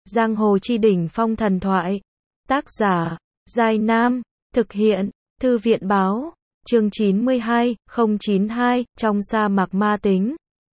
Giang hồ chi đỉnh phong thần thoại. Tác giả, Giai Nam. Thực hiện, Thư viện báo. Chương 92, 092, trong sa mạc ma tính.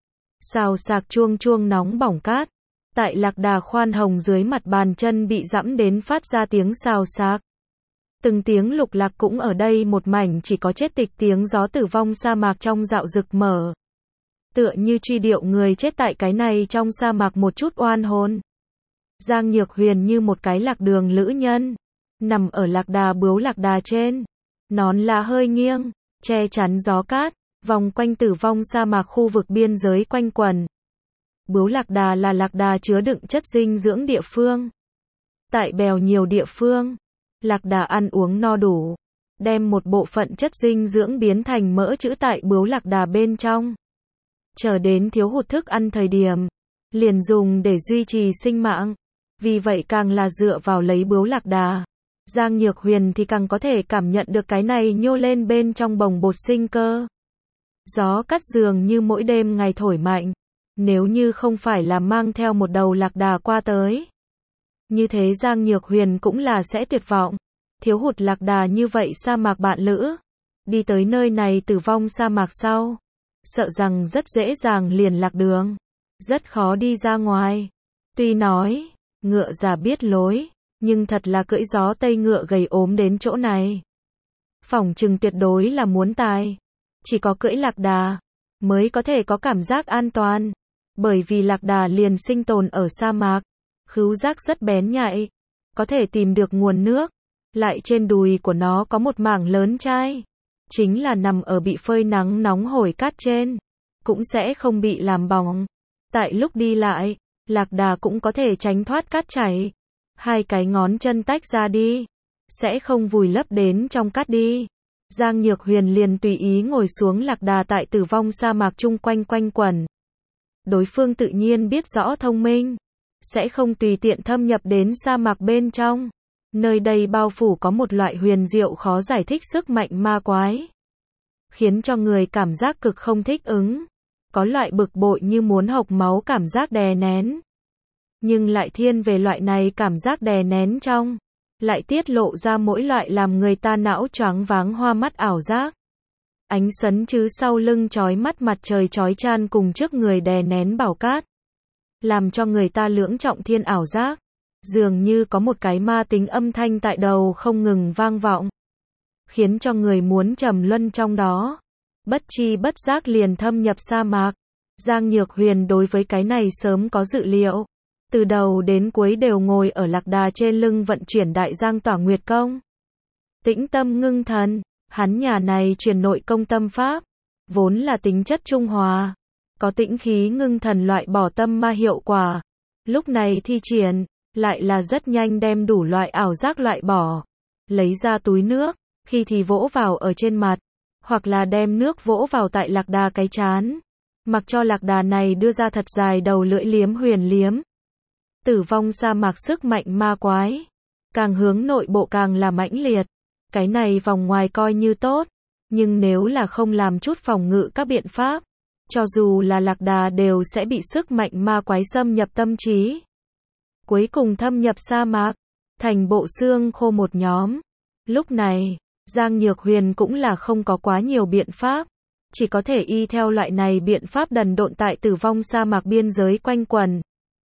Xào xạc chuông chuông nóng bỏng cát. Tại lạc đà khoan hồng dưới mặt bàn chân bị dẫm đến phát ra tiếng xào xạc. Từng tiếng lục lạc cũng ở đây một mảnh chỉ có chết tịch tiếng gió tử vong sa mạc trong dạo rực mở. Tựa như truy điệu người chết tại cái này trong sa mạc một chút oan hồn. Giang Nhược Huyền như một cái lạc đường lữ nhân, nằm ở lạc đà bướu lạc đà trên. Nón lá hơi nghiêng, che chắn gió cát, vòng quanh tử vong sa mạc khu vực biên giới quanh quần. Bướu lạc đà là lạc đà chứa đựng chất dinh dưỡng địa phương. Tại bèo nhiều địa phương, lạc đà ăn uống no đủ, đem một bộ phận chất dinh dưỡng biến thành mỡ trữ tại bướu lạc đà bên trong. Chờ đến thiếu hụt thức ăn thời điểm, liền dùng để duy trì sinh mạng. Vì vậy càng là dựa vào lấy bướu lạc đà, Giang Nhược Huyền thì càng có thể cảm nhận được cái này nhô lên bên trong bồng bột sinh cơ. Gió cát dường như mỗi đêm ngày thổi mạnh, nếu như không phải là mang theo một đầu lạc đà qua tới. Như thế Giang Nhược Huyền cũng là sẽ tuyệt vọng. Thiếu hụt lạc đà như vậy sa mạc bạn lữ, đi tới nơi này tử vong sa mạc sau, sợ rằng rất dễ dàng liền lạc đường, rất khó đi ra ngoài. Tuy nói, ngựa già biết lối, nhưng thật là cưỡi gió tây ngựa gầy ốm đến chỗ này. Phỏng chừng tuyệt đối là muốn tài. Chỉ có cưỡi lạc đà, mới có thể có cảm giác an toàn. Bởi vì lạc đà liền sinh tồn ở sa mạc, khứu giác rất bén nhạy, có thể tìm được nguồn nước. Lại trên đùi của nó có một mảng lớn chai, chính là nằm ở bị phơi nắng nóng hổi cát trên, cũng sẽ không bị làm bỏng. Tại lúc đi lại, lạc đà cũng có thể tránh thoát cát chảy. Hai cái ngón chân tách ra đi, sẽ không vùi lấp đến trong cát đi. Giang Nhược Huyền liền tùy ý ngồi xuống lạc đà tại tử vong sa mạc chung quanh quanh quẩn. Đối phương tự nhiên biết rõ thông minh, sẽ không tùy tiện thâm nhập đến sa mạc bên trong. Nơi đây bao phủ có một loại huyền diệu khó giải thích sức mạnh ma quái, khiến cho người cảm giác cực không thích ứng. Có loại bực bội như muốn hộc máu cảm giác đè nén. Nhưng lại thiên về loại này cảm giác đè nén trong, lại tiết lộ ra mỗi loại làm người ta não choáng váng hoa mắt ảo giác. Ánh sấn chứ sau lưng chói mắt mặt trời chói chan cùng trước người đè nén bảo cát, làm cho người ta lưỡng trọng thiên ảo giác. Dường như có một cái ma tính âm thanh tại đầu không ngừng vang vọng, khiến cho người muốn trầm luân trong đó. Bất chi bất giác liền thâm nhập sa mạc. Giang Nhược Huyền đối với cái này sớm có dự liệu. Từ đầu đến cuối đều ngồi ở lạc đà trên lưng vận chuyển đại giang tỏa nguyệt công. Tĩnh tâm ngưng thần, hắn nhà này truyền nội công tâm pháp, vốn là tính chất trung hòa, có tĩnh khí ngưng thần loại bỏ tâm ma hiệu quả. Lúc này thi triển, lại là rất nhanh đem đủ loại ảo giác loại bỏ. Lấy ra túi nước, khi thì vỗ vào ở trên mặt, hoặc là đem nước vỗ vào tại lạc đà cái trán, mặc cho lạc đà này đưa ra thật dài đầu lưỡi liếm huyền liếm. Tử vong sa mạc sức mạnh ma quái, càng hướng nội bộ càng là mãnh liệt. Cái này vòng ngoài coi như tốt, nhưng nếu là không làm chút phòng ngự các biện pháp, cho dù là lạc đà đều sẽ bị sức mạnh ma quái xâm nhập tâm trí. Cuối cùng thâm nhập sa mạc, thành bộ xương khô một nhóm. Lúc này, Giang Nhược Huyền cũng là không có quá nhiều biện pháp, chỉ có thể y theo loại này biện pháp đần độn tại tử vong sa mạc biên giới quanh quần.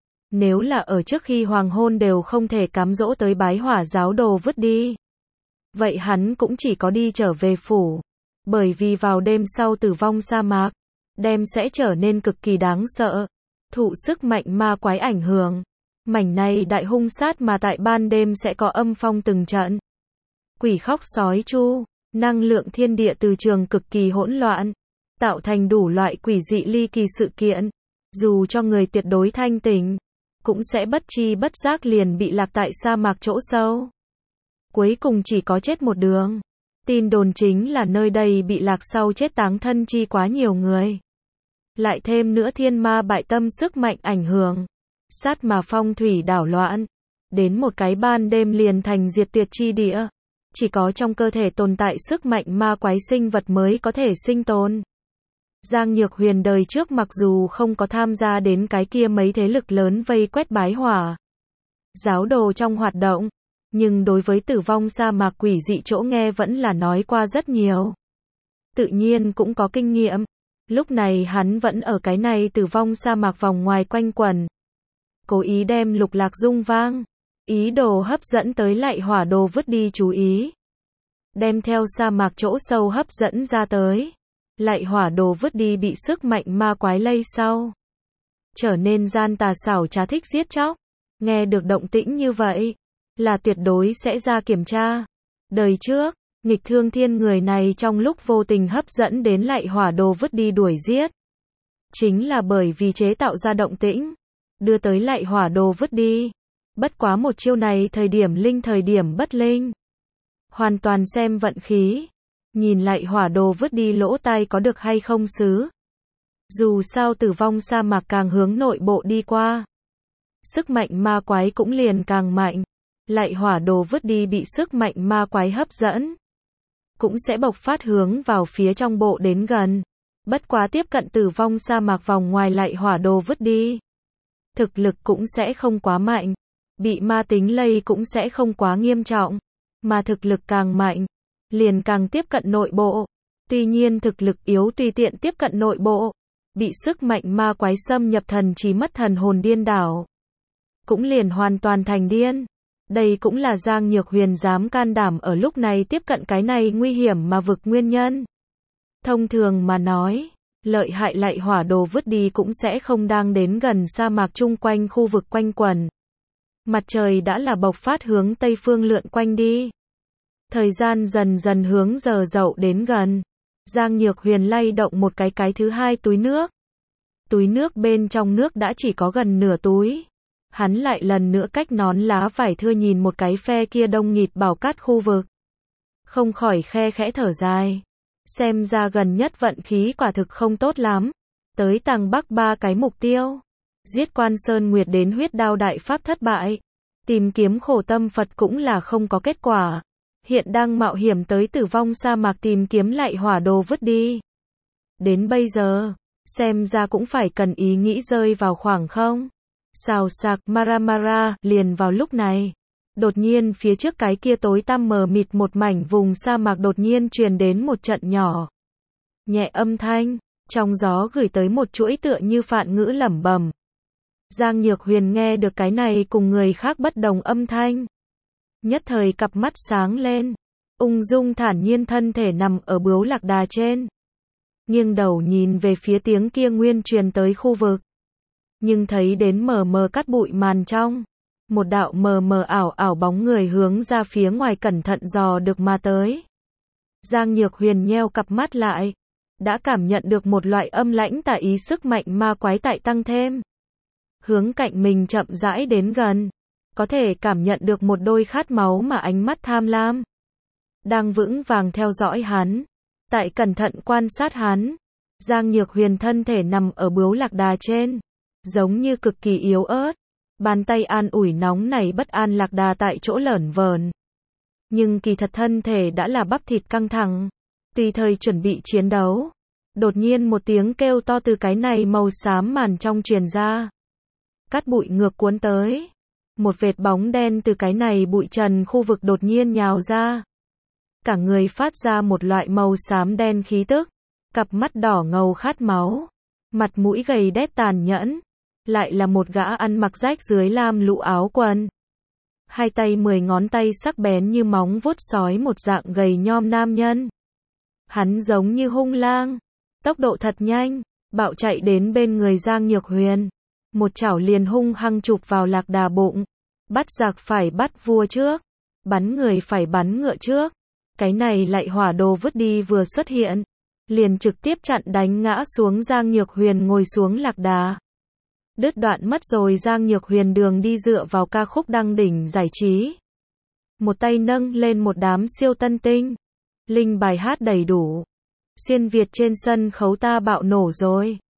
Nếu là ở trước khi hoàng hôn đều không thể cám dỗ tới bái hỏa giáo đồ vứt đi, vậy hắn cũng chỉ có đi trở về phủ. Bởi vì vào đêm sau tử vong sa mạc, đêm sẽ trở nên cực kỳ đáng sợ, thụ sức mạnh ma quái ảnh hưởng. Mảnh này đại hung sát mà tại ban đêm sẽ có âm phong từng trận. Quỷ khóc sói chu, năng lượng thiên địa từ trường cực kỳ hỗn loạn, tạo thành đủ loại quỷ dị ly kỳ sự kiện. Dù cho người tuyệt đối thanh tỉnh, cũng sẽ bất chi bất giác liền bị lạc tại sa mạc chỗ sâu. Cuối cùng chỉ có chết một đường. Tin đồn chính là nơi đây bị lạc sau chết táng thân chi quá nhiều người. Lại thêm nữa thiên ma bại tâm sức mạnh ảnh hưởng, sát mà phong thủy đảo loạn, đến một cái ban đêm liền thành diệt tuyệt chi địa. Chỉ có trong cơ thể tồn tại sức mạnh ma quái sinh vật mới có thể sinh tồn. Giang Nhược Huyền đời trước mặc dù không có tham gia đến cái kia mấy thế lực lớn vây quét bái hỏa, giáo đồ trong hoạt động. Nhưng đối với tử vong sa mạc quỷ dị chỗ nghe vẫn là nói qua rất nhiều. Tự nhiên cũng có kinh nghiệm. Lúc này hắn vẫn ở cái này tử vong sa mạc vòng ngoài quanh quẩn. Cố ý đem Lục Lạc rung vang. Ý đồ hấp dẫn tới Lạy Hỏa Đồ vứt đi chú ý. Đem theo sa mạc chỗ sâu hấp dẫn ra tới. Lạy Hỏa Đồ vứt đi bị sức mạnh ma quái lây sau. Trở nên gian tà xảo trá thích giết chóc. Nghe được động tĩnh như vậy. Là tuyệt đối sẽ ra kiểm tra. Đời trước, nghịch thương thiên người này trong lúc vô tình hấp dẫn đến Lạy Hỏa Đồ vứt đi đuổi giết. Chính là bởi vì chế tạo ra động tĩnh. Đưa tới Lạy Hỏa Đồ vứt đi. Bất quá một chiêu này thời điểm linh thời điểm bất linh. Hoàn toàn xem vận khí. Nhìn Lạy Hỏa Đồ vứt đi lỗ tai có được hay không xứ. Dù sao tử vong sa mạc càng hướng nội bộ đi qua. Sức mạnh ma quái cũng liền càng mạnh. Lạy Hỏa Đồ vứt đi bị sức mạnh ma quái hấp dẫn. Cũng sẽ bộc phát hướng vào phía trong bộ đến gần. Bất quá tiếp cận tử vong sa mạc vòng ngoài Lạy Hỏa Đồ vứt đi. Thực lực cũng sẽ không quá mạnh. Bị ma tính lây cũng sẽ không quá nghiêm trọng. Mà thực lực càng mạnh, liền càng tiếp cận nội bộ. Tuy nhiên thực lực yếu tùy tiện tiếp cận nội bộ. Bị sức mạnh ma quái xâm nhập thần trí mất thần hồn điên đảo. Cũng liền hoàn toàn thành điên. Đây cũng là Giang Nhược Huyền dám can đảm ở lúc này tiếp cận cái này nguy hiểm mà vực nguyên nhân. Thông thường mà nói, lợi hại Lạy Hỏa Đồ vứt đi cũng sẽ không đang đến gần sa mạc chung quanh khu vực quanh quẩn. Mặt trời đã là bộc phát hướng tây phương lượn quanh đi. Thời gian dần dần hướng giờ dậu đến gần. Giang Nhược Huyền lay động một cái thứ hai túi nước. Túi nước bên trong nước đã chỉ có gần nửa túi. Hắn lại lần nữa cách nón lá vải thưa nhìn một cái phe kia đông nghịt bảo cát khu vực. Không khỏi khe khẽ thở dài. Xem ra gần nhất vận khí quả thực không tốt lắm. Tới tàng Bắc 3 cái mục tiêu. Giết Quan Sơn Nguyệt đến huyết đao đại pháp thất bại. Tìm kiếm Khổ Tâm Phật cũng là không có kết quả. Hiện đang mạo hiểm tới tử vong sa mạc tìm kiếm Lạy Hỏa Đồ vứt đi. Đến bây giờ, xem ra cũng phải cần ý nghĩ rơi vào khoảng không. Xào xạc Maramara, liền vào lúc này. Đột nhiên phía trước cái kia tối tăm mờ mịt một mảnh vùng sa mạc đột nhiên truyền đến một trận nhỏ. Nhẹ âm thanh, trong gió gửi tới một chuỗi tựa như phạn ngữ lẩm bẩm. Giang Nhược Huyền nghe được cái này cùng người khác bất đồng âm thanh. Nhất thời cặp mắt sáng lên. Ung dung thản nhiên thân thể nằm ở bướu lạc đà trên. Nghiêng đầu nhìn về phía tiếng kia nguyên truyền tới khu vực. Nhưng thấy đến mờ mờ cát bụi màn trong. Một đạo mờ mờ ảo ảo bóng người hướng ra phía ngoài cẩn thận dò được mà tới. Giang Nhược Huyền nheo cặp mắt lại. Đã cảm nhận được một loại âm lãnh tà ý sức mạnh ma quái tại tăng thêm. Hướng cạnh mình chậm rãi đến gần. Có thể cảm nhận được một đôi khát máu mà ánh mắt tham lam. Đang vững vàng theo dõi hắn. Tại cẩn thận quan sát hắn. Giang Nhược Huyền thân thể nằm ở bướu lạc đà trên. Giống như cực kỳ yếu ớt. Bàn tay an ủi nóng này bất an lạc đà tại chỗ lởn vởn. Nhưng kỳ thật thân thể đã là bắp thịt căng thẳng. Tùy thời chuẩn bị chiến đấu. Đột nhiên một tiếng kêu to từ cái này màu xám màn trong truyền ra. Cát bụi ngược cuốn tới. Một vệt bóng đen từ cái này bụi trần khu vực đột nhiên nhào ra. Cả người phát ra một loại màu xám đen khí tức. Cặp mắt đỏ ngầu khát máu. Mặt mũi gầy đét tàn nhẫn. Lại là một gã ăn mặc rách dưới lam lũ áo quần. Hai tay 10 ngón tay sắc bén như móng vuốt sói một dạng gầy nhom nam nhân. Hắn giống như hung lang. Tốc độ thật nhanh. Bạo chạy đến bên người Giang Nhược Huyền. Một chảo liền hung hăng chụp vào lạc đà bụng. Bắt giặc phải bắt vua trước. Bắn người phải bắn ngựa trước. Cái này Lạy Hỏa Đồ vứt đi vừa xuất hiện. Liền trực tiếp chặn đánh ngã xuống Giang Nhược Huyền ngồi xuống lạc đà. Đứt đoạn mất rồi Giang Nhược Huyền đường đi dựa vào ca khúc đăng đỉnh giải trí. Một tay nâng lên một đám siêu tân tinh. Linh bài hát đầy đủ. Xuyên Việt trên sân khấu ta bạo nổ rồi.